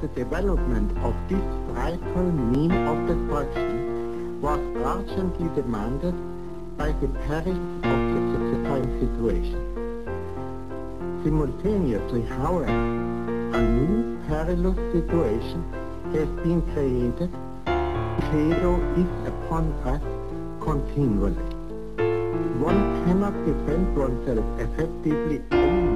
the development of this frightful mean of destruction was urgently demanded by the perils of the time situation. Simultaneously, however, a new perilous situation has been created. Shadow is upon us continually. One cannot defend oneself effectively only